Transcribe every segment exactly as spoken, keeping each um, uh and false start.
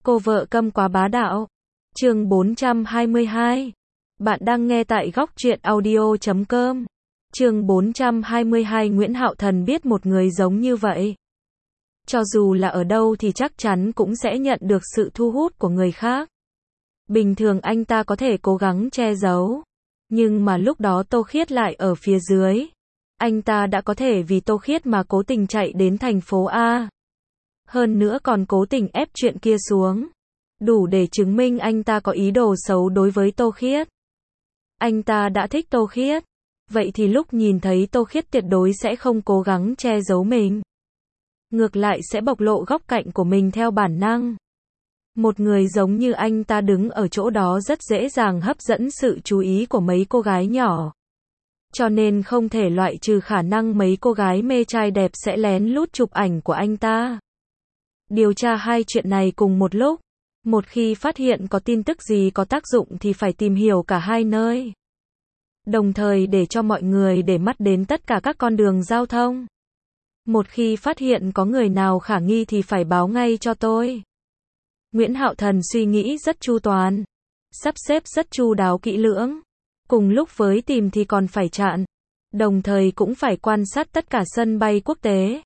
Cô vợ câm quá bá đạo. Chương bốn trăm hai mươi hai. Bạn đang nghe tại góc truyện audio chấm com. Chương bốn trăm hai mươi hai. Nguyễn Hạo Thần biết một người giống như vậy, cho dù là ở đâu thì chắc chắn cũng sẽ nhận được sự thu hút của người khác. Bình thường anh ta có thể cố gắng che giấu, nhưng mà lúc đó Tô Khiết lại ở phía dưới. Anh ta đã có thể vì Tô Khiết mà cố tình chạy đến thành phố A. Hơn nữa còn cố tình ép chuyện kia xuống. Đủ để chứng minh anh ta có ý đồ xấu đối với Tô Khiết. Anh ta đã thích Tô Khiết. Vậy thì lúc nhìn thấy Tô Khiết tuyệt đối sẽ không cố gắng che giấu mình. Ngược lại sẽ bộc lộ góc cạnh của mình theo bản năng. Một người giống như anh ta đứng ở chỗ đó rất dễ dàng hấp dẫn sự chú ý của mấy cô gái nhỏ. Cho nên không thể loại trừ khả năng mấy cô gái mê trai đẹp sẽ lén lút chụp ảnh của anh ta. Điều tra hai chuyện này cùng một lúc. Một khi phát hiện có tin tức gì có tác dụng thì phải tìm hiểu cả hai nơi. Đồng thời để cho mọi người để mắt đến tất cả các con đường giao thông. Một khi phát hiện có người nào khả nghi thì phải báo ngay cho tôi. Nguyễn Hạo Thần suy nghĩ rất chu toàn, sắp xếp rất chu đáo kỹ lưỡng. Cùng lúc với tìm thì còn phải chặn, đồng thời cũng phải quan sát tất cả sân bay quốc tế.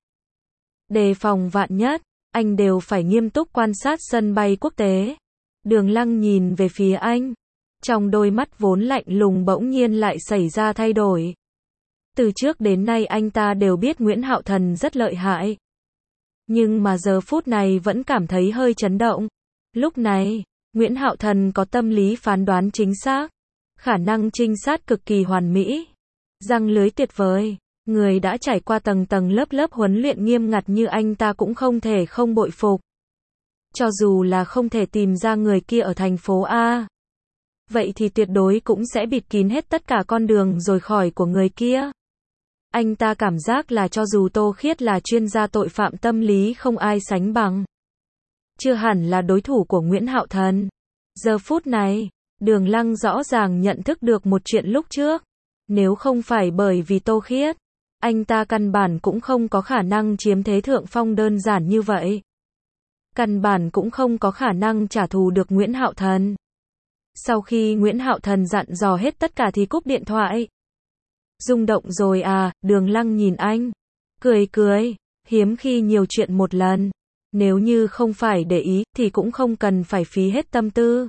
Đề phòng vạn nhất, anh đều phải nghiêm túc quan sát sân bay quốc tế. Đường Lăng nhìn về phía anh, trong đôi mắt vốn lạnh lùng bỗng nhiên lại xảy ra thay đổi. Từ trước đến nay anh ta đều biết Nguyễn Hạo Thần rất lợi hại. Nhưng mà giờ phút này vẫn cảm thấy hơi chấn động. Lúc này, Nguyễn Hạo Thần có tâm lý phán đoán chính xác. Khả năng trinh sát cực kỳ hoàn mỹ. Răng lưới tuyệt vời. Người đã trải qua tầng tầng lớp lớp huấn luyện nghiêm ngặt như anh ta cũng không thể không bội phục. Cho dù là không thể tìm ra người kia ở thành phố A, vậy thì tuyệt đối cũng sẽ bịt kín hết tất cả con đường rồi khỏi của người kia. Anh ta cảm giác là cho dù Tô Khiết là chuyên gia tội phạm tâm lý không ai sánh bằng, chưa hẳn là đối thủ của Nguyễn Hạo Thần. Giờ phút này, Đường Lăng rõ ràng nhận thức được một chuyện lúc trước. Nếu không phải bởi vì Tô Khiết, anh ta căn bản cũng không có khả năng chiếm thế thượng phong đơn giản như vậy. Căn bản cũng không có khả năng trả thù được Nguyễn Hạo Thần. Sau khi Nguyễn Hạo Thần dặn dò hết tất cả thì cúp điện thoại. Rung động rồi à, Đường Lăng nhìn anh, cười cười, hiếm khi nhiều chuyện một lần. Nếu như không phải để ý, thì cũng không cần phải phí hết tâm tư.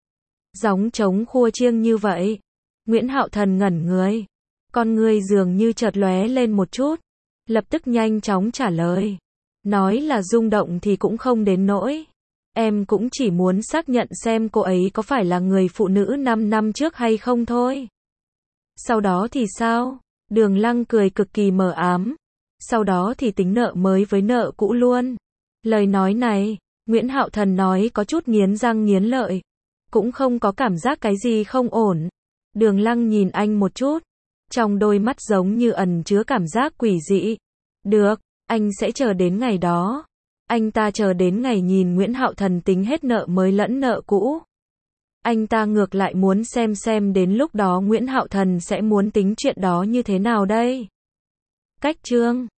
Gióng trống khua chiêng như vậy. Nguyễn Hạo Thần ngẩn người. Con người dường như chợt lóe lên một chút. Lập tức nhanh chóng trả lời. Nói là rung động thì cũng không đến nỗi. Em cũng chỉ muốn xác nhận xem cô ấy có phải là người phụ nữ năm năm trước hay không thôi. Sau đó thì sao? Đường Lăng cười cực kỳ mờ ám. Sau đó thì tính nợ mới với nợ cũ luôn. Lời nói này, Nguyễn Hạo Thần nói có chút nghiến răng nghiến lợi. Cũng không có cảm giác cái gì không ổn. Đường Lăng nhìn anh một chút. Trong đôi mắt giống như ẩn chứa cảm giác quỷ dị. Được, anh sẽ chờ đến ngày đó. Anh ta chờ đến ngày nhìn Nguyễn Hạo Thần tính hết nợ mới lẫn nợ cũ. Anh ta ngược lại muốn xem xem đến lúc đó Nguyễn Hạo Thần sẽ muốn tính chuyện đó như thế nào đây. Cách chương